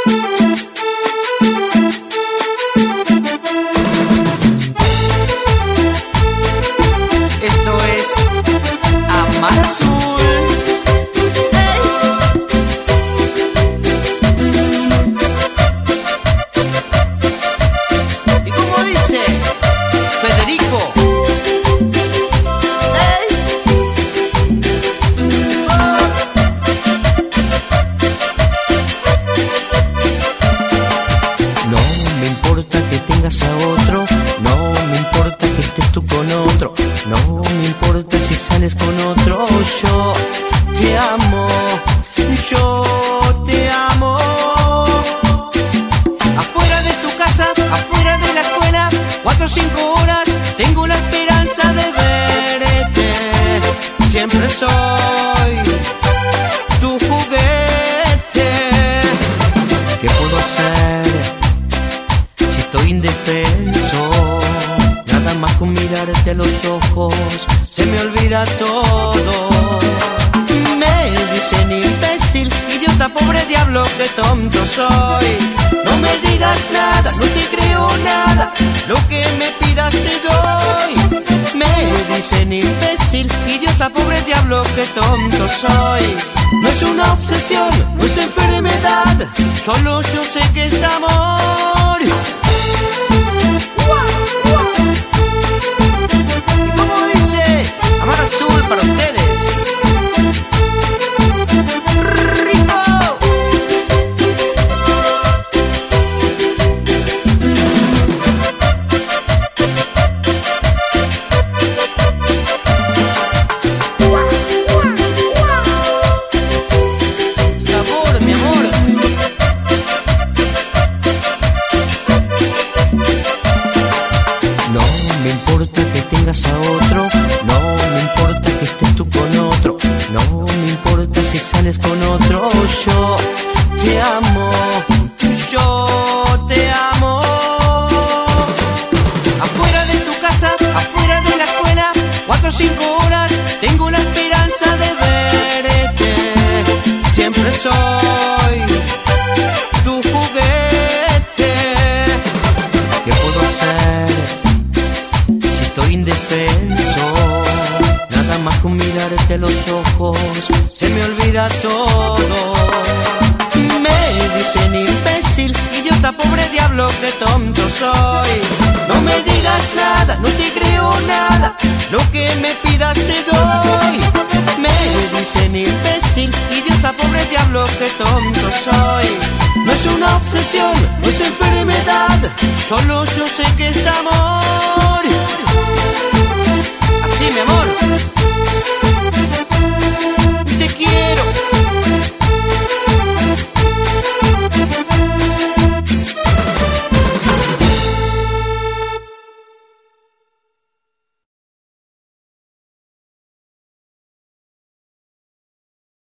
Esto es Amar Azul. ¿Y cómo dice Federico? No me importa que tengas a otro, no me importa que estés tú con otro, no me importa si sales con otro. Yo te amo, yo te amo. Afuera de tu casa, afuera de la escuela, 4 o 5 horas, tengo la esperanza de verte. Siempre soy tu juguete. ¿Qué puedo hacer si estoy indefenso? Nada más con mirarte a los ojos se me olvida todo. Me dicen imbécil, idiota, pobre diablo, qué tonto soy. No me digas nada, no te creo nada, lo que me pidas te doy. Me dicen imbécil, idiota, pobre diablo, qué tonto soy. No es una obsesión, no es enfermedad, solo yo sé que es amor. ¿Y cómo dice? Amar Azul para ustedes. No me importa que tengas a otro, no me importa que estés tú con otro, no me importa si sales con otro. Yo te amo, Yo te amo. Afuera de tu casa, afuera de la escuela, 4 o 5 horas, tengo la esperanza de verte. Siempre soy tu juguete. ¿qué puedo hacer si estoy indefenso? Nada más con mirarte a los ojos se me olvida todo. Me dicen imbécil, idiota, pobre diablo, qué tonto soy. No me digas nada, no te creo nada, lo que me pidas te doy. Me dicen imbécil, idiota, pobre diablo, qué tonto soy. No es una obsesión, no es enfermedad, solo yo sé que es amor.